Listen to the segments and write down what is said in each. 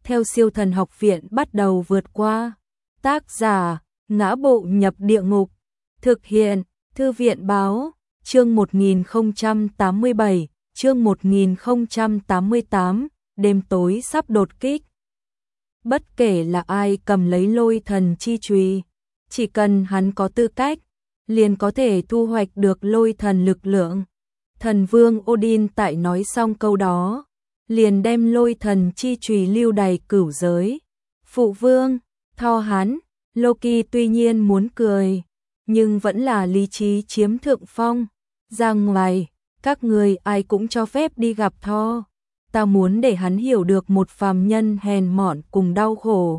theo siêu thần học viện bắt đầu vượt qua. Tác giả, Ngã Bộ Nhập Địa Ngục. Thực hiện, Thư viện Báo. Chương 1087, chương 1088, đêm tối sắp đột kích. Bất kể là ai cầm lấy lôi thần chi chùy, chỉ cần hắn có tư cách, liền có thể thu hoạch được lôi thần lực lượng. Thần vương Odin tại nói xong câu đó, liền đem lôi thần chi chùy lưu đầy cửu giới. Phụ vương, Thor hắn, Loki tuy nhiên muốn cười, nhưng vẫn là lý trí chiếm thượng phong. Ra ngoài, các người ai cũng cho phép đi gặp Thor. Ta muốn để hắn hiểu được một phàm nhân hèn mọn cùng đau khổ.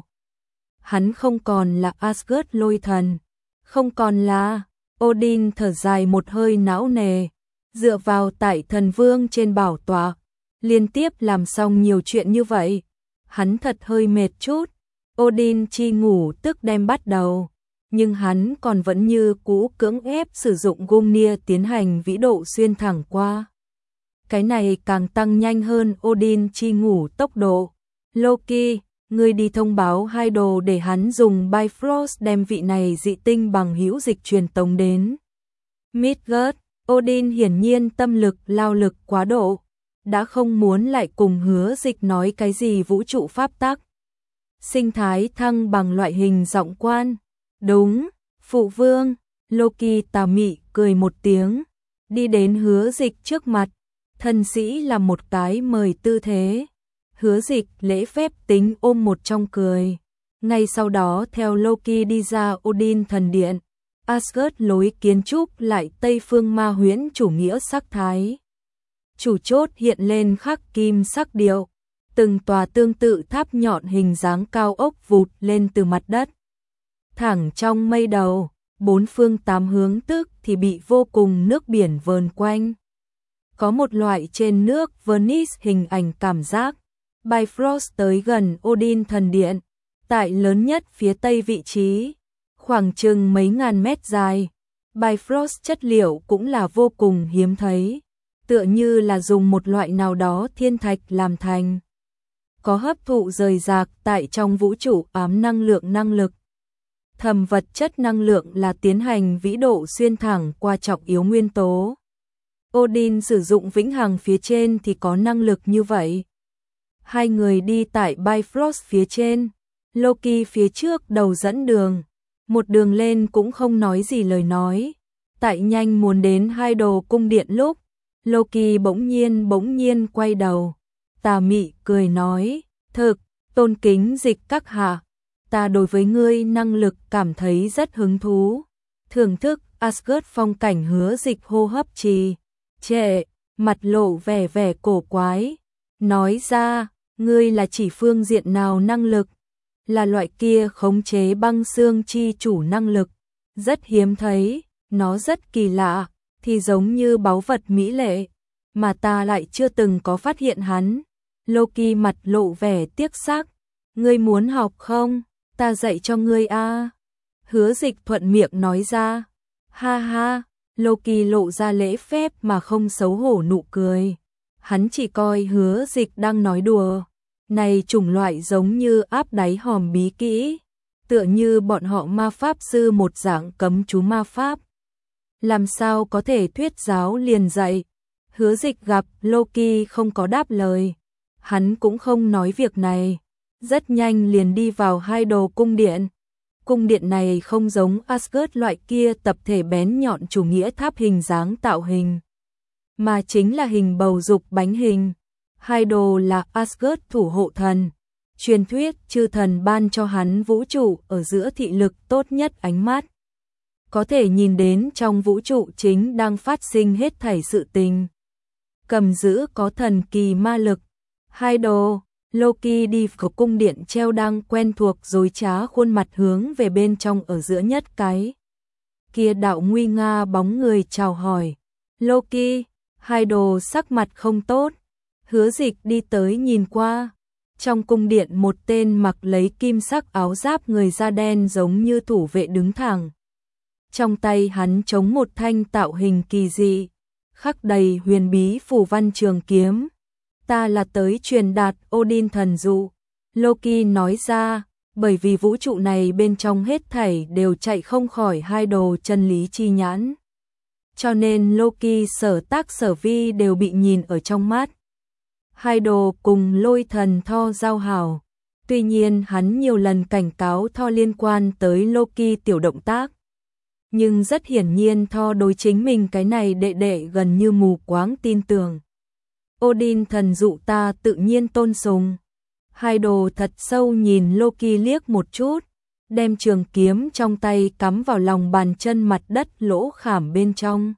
Hắn không còn là Asgard lôi thần, không còn là. Odin thở dài một hơi não nề, dựa vào tại thần vương trên bảo tọa, liên tiếp làm xong nhiều chuyện như vậy. Hắn thật hơi mệt chút. Odin chi ngủ tức đem bắt đầu, nhưng hắn còn vẫn như cũ cưỡng ép sử dụng Gungnir tiến hành vĩ độ xuyên thẳng qua. Cái này càng tăng nhanh hơn Odin chi ngủ tốc độ. Loki, ngươi đi thông báo Heidel để hắn dùng Bifrost đem vị này dị tinh bằng hữu dịch truyền tống đến Midgard. Odin hiển nhiên tâm lực lao lực quá độ, đã không muốn lại cùng Hứa Dịch nói cái gì vũ trụ pháp tắc, sinh thái thăng bằng loại hình giọng quan. Đúng, phụ vương. Loki tà mị cười một tiếng, đi đến Hứa Dịch trước mặt, thân sĩ là một cái mời tư thế. Hứa Dịch lễ phép tính ôm một trong cười. Ngay sau đó theo Loki đi ra Odin thần điện, Asgard lối kiến trúc lại Tây phương ma huyễn chủ nghĩa sắc thái. Chủ chốt hiện lên khắc kim sắc điệu, từng tòa tương tự tháp nhọn hình dáng cao ốc vụt lên từ mặt đất. Thẳng trong mây đầu, bốn phương tám hướng tức thì bị vô cùng nước biển vờn quanh. Có một loại trên nước Venice hình ảnh cảm giác. Bifrost tới gần Odin thần điện, tại lớn nhất phía tây vị trí, khoảng chừng mấy ngàn mét dài. Bifrost chất liệu cũng là vô cùng hiếm thấy, tựa như là dùng một loại nào đó thiên thạch làm thành. Có hấp thụ rời rạc tại trong vũ trụ ám năng lực. Thầm vật chất năng lượng là tiến hành vĩ độ xuyên thẳng qua trọng yếu nguyên tố. Odin sử dụng vĩnh hằng phía trên thì có năng lực như vậy. Hai người đi tại Bifrost phía trên, Loki phía trước đầu dẫn đường, một đường lên cũng không nói gì lời nói. Tại nhanh muốn đến Heidel cung điện lúc, Loki bỗng nhiên quay đầu, tà mị cười nói, thực, tôn kính Dịch các hạ, ta đối với ngươi năng lực cảm thấy rất hứng thú. Thưởng thức Asgard phong cảnh. Hứa Dịch hô hấp trì trệ, mặt lộ vẻ cổ quái, nói ra, ngươi là chỉ phương diện nào năng lực? Là loại kia khống chế băng xương chi chủ năng lực, rất hiếm thấy, nó rất kỳ lạ, thì giống như báu vật mỹ lệ, mà ta lại chưa từng có phát hiện hắn. Loki mặt lộ vẻ tiếc sắc, ngươi muốn học không? Ta dạy cho ngươi a. Hứa Dịch thuận miệng nói ra. Ha ha, Loki lộ ra lễ phép mà không xấu hổ nụ cười. Hắn chỉ coi Hứa Dịch đang nói đùa. Này chủng loại giống như áp đáy hòm bí kỹ, tựa như bọn họ ma pháp sư một dạng cấm chú ma pháp. Làm sao có thể thuyết giáo liền dạy? Hứa Dịch gặp Loki không có đáp lời, hắn cũng không nói việc này, rất nhanh liền đi vào Heidel cung điện. Cung điện này không giống Asgard loại kia tập thể bén nhọn chủ nghĩa tháp hình dáng tạo hình, mà chính là hình bầu dục bánh hình. Heidel là Asgard thủ hộ thần, truyền thuyết chư thần ban cho hắn vũ trụ ở giữa thị lực tốt nhất ánh mắt, có thể nhìn đến trong vũ trụ chính đang phát sinh hết thảy sự tình. Cầm giữ có thần kỳ ma lực. Heidel, Loki đi vào cung điện treo đang quen thuộc dối trá khuôn mặt hướng về bên trong ở giữa nhất cái kia đạo nguy nga bóng người chào hỏi. Loki, Heidel sắc mặt không tốt. Hứa Dịch đi tới nhìn qua. Trong cung điện một tên mặc lấy kim sắc áo giáp người da đen giống như thủ vệ đứng thẳng. Trong tay hắn chống một thanh tạo hình kỳ dị, khắc đầy huyền bí phù văn trường kiếm. Ta là tới truyền đạt Odin thần dụ. Loki nói ra, bởi vì vũ trụ này bên trong hết thảy đều chạy không khỏi hai đồ chân lý chi nhãn. Cho nên Loki sở tác sở vi đều bị nhìn ở trong mắt. Hai đồ cùng Lôi thần Thor giao hảo. Tuy nhiên hắn nhiều lần cảnh cáo Thor liên quan tới Loki tiểu động tác. Nhưng rất hiển nhiên Thor đối chính mình cái này đệ đệ gần như mù quáng tin tưởng. Odin thần dụ ta tự nhiên tôn sùng. Hai đồ thật sâu nhìn Loki liếc một chút, đem trường kiếm trong tay cắm vào lòng bàn chân mặt đất lỗ khảm bên trong.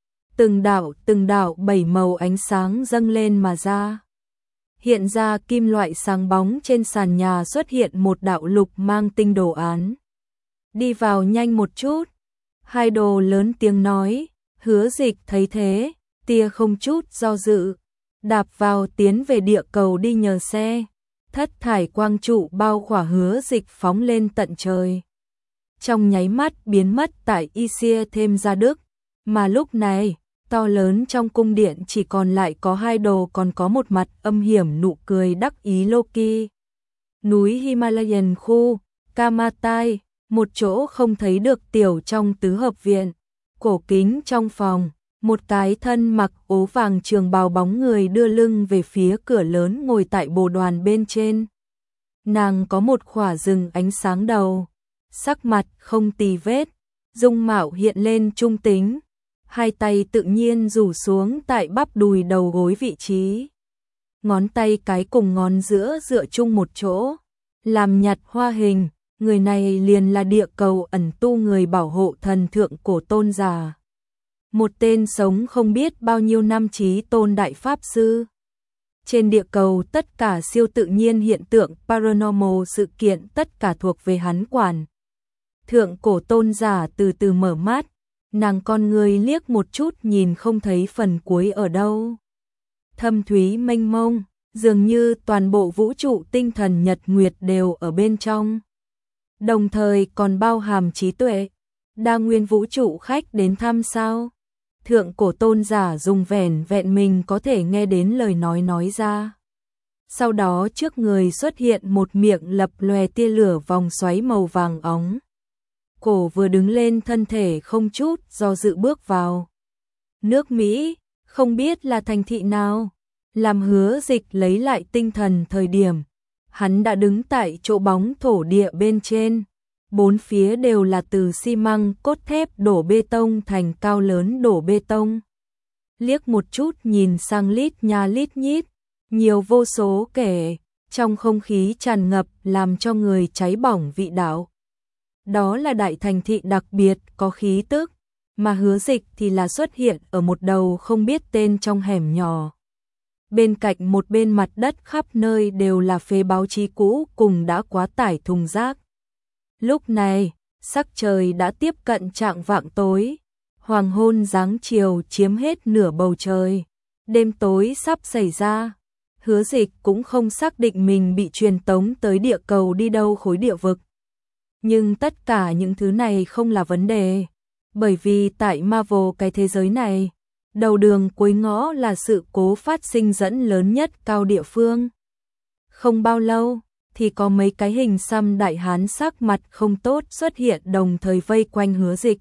Từng đạo bảy màu ánh sáng dâng lên mà ra. Hiện ra kim loại sáng bóng trên sàn nhà xuất hiện một đạo lục mang tinh đồ án. Đi vào nhanh một chút. Hai đồ lớn tiếng nói, Hứa Dịch thấy thế, tia không chút do dự, đạp vào tiến về địa cầu đi nhờ xe. Thất thải quang trụ bao khỏa Hứa Dịch phóng lên tận trời. Trong nháy mắt biến mất tại Isia thêm ra Đức, mà lúc này, to lớn trong cung điện chỉ còn lại có hai đồ còn có một mặt âm hiểm nụ cười đắc ý Loki. Núi Himalayan khu, Kamatai, một chỗ không thấy được tiểu trong tứ hợp viện, cổ kính trong phòng, một cái thân mặc ố vàng trường bào bóng người đưa lưng về phía cửa lớn ngồi tại bồ đoàn bên trên. Nàng có một khỏa rừng ánh sáng đầu, sắc mặt không tì vết, dung mạo hiện lên trung tính, hai tay tự nhiên rủ xuống tại bắp đùi đầu gối vị trí. Ngón tay cái cùng ngón giữa dựa chung một chỗ, làm nhặt hoa hình, người này liền là địa cầu ẩn tu người bảo hộ thần thượng cổ tôn giả. Một tên sống không biết bao nhiêu năm chí tôn đại pháp sư. Trên địa cầu tất cả siêu tự nhiên hiện tượng paranormal sự kiện tất cả thuộc về hắn quản. Thượng cổ tôn giả từ từ mở mắt, nàng con người liếc một chút nhìn không thấy phần cuối ở đâu. Thâm thúy mênh mông, dường như toàn bộ vũ trụ tinh thần nhật nguyệt đều ở bên trong. Đồng thời còn bao hàm trí tuệ, đa nguyên vũ trụ khách đến thăm sao. Thượng cổ tôn giả dùng vẻn vẹn mình có thể nghe đến lời nói ra. Sau đó trước người xuất hiện một miệng lập lòe tia lửa vòng xoáy màu vàng óng. Cổ vừa đứng lên thân thể không chút do dự bước vào. Nước Mỹ, không biết là thành thị nào. Làm Hứa Dịch lấy lại tinh thần thời điểm. Hắn đã đứng tại chỗ bóng thổ địa bên trên. Bốn phía đều là từ xi măng cốt thép đổ bê tông thành cao lớn đổ bê tông. Liếc một chút nhìn sang lít nha lít nhít, nhiều vô số kể, trong không khí tràn ngập làm cho người cháy bỏng vị đạo. Đó là đại thành thị đặc biệt có khí tức, mà Hứa Dịch thì là xuất hiện ở một đầu không biết tên trong hẻm nhỏ. Bên cạnh một bên mặt đất khắp nơi đều là phế báo chí cũ cùng đã quá tải thùng rác. Lúc này, sắc trời đã tiếp cận chạng vạng tối, hoàng hôn giáng chiều chiếm hết nửa bầu trời, đêm tối sắp xảy ra. Hứa Dịch cũng không xác định mình bị truyền tống tới địa cầu đi đâu khối địa vực. Nhưng tất cả những thứ này không là vấn đề, bởi vì tại Marvel cái thế giới này, đầu đường cuối ngõ là sự cố phát sinh dẫn lớn nhất cao địa phương. Không bao lâu, thì có mấy cái hình xăm đại hán sắc mặt không tốt xuất hiện đồng thời vây quanh Hứa Dịch.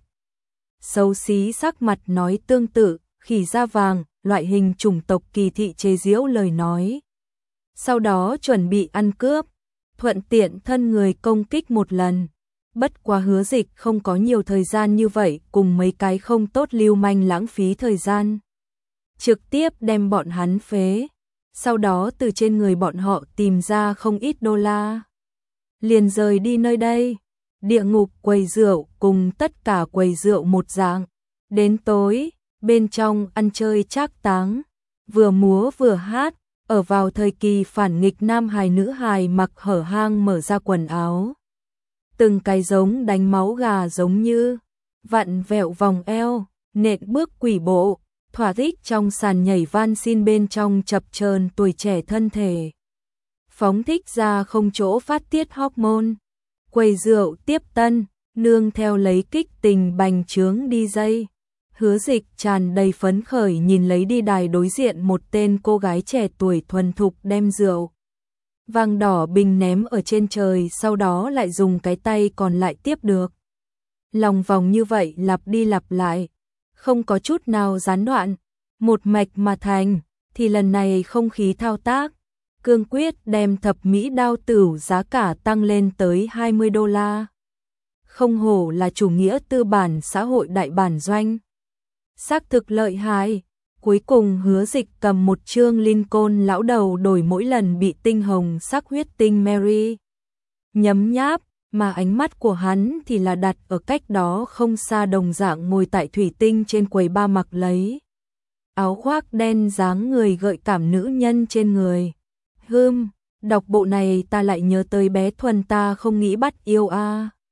Xấu xí sắc mặt nói tương tự, khỉ da vàng, loại hình chủng tộc kỳ thị chế giễu lời nói. Sau đó chuẩn bị ăn cướp, thuận tiện thân người công kích một lần. Bất quá Hứa Dịch không có nhiều thời gian như vậy cùng mấy cái không tốt lưu manh lãng phí thời gian. Trực tiếp đem bọn hắn phế. Sau đó từ trên người bọn họ tìm ra không ít đô la. Liền rời đi nơi đây. Địa ngục quầy rượu cùng tất cả quầy rượu một dạng. Đến tối, bên trong ăn chơi trác táng. Vừa múa vừa hát. Ở vào thời kỳ phản nghịch nam hài nữ hài mặc hở hang mở ra quần áo. Từng cái giống đánh máu gà giống như. Vặn vẹo vòng eo, nện bước quỷ bộ. Thỏa thích trong sàn nhảy van xin bên trong chập chờn tuổi trẻ thân thể. Phóng thích ra không chỗ phát tiết hormone. Quầy rượu tiếp tân, nương theo lấy kích tình bành trướng đi dây. Hứa Dịch tràn đầy phấn khởi nhìn lấy đi đài đối diện một tên cô gái trẻ tuổi thuần thục đem rượu. vàng đỏ bình ném ở trên trời, sau đó lại dùng cái tay còn lại tiếp được. Lòng vòng như vậy lặp đi lặp lại, không có chút nào gián đoạn, một mạch mà thành, thì lần này không khí thao tác, cương quyết đem thập mỹ đao tửu giá cả tăng lên tới 20 đô la. Không hổ là chủ nghĩa tư bản xã hội đại bản doanh. Xác thực lợi hại. Cuối cùng Hứa Dịch cầm một chương Lincoln lão đầu đổi mỗi lần bị tinh hồng sắc huyết tinh Mary nhấm nháp, mà ánh mắt của hắn thì là đặt ở cách đó không xa, đồng dạng ngồi tại thủy tinh trên quầy ba mặc lấy áo khoác đen, dáng người gợi cảm nữ nhân trên người. Đọc bộ này ta lại nhớ tới bé Thuần, ta không nghĩ bắt yêu a.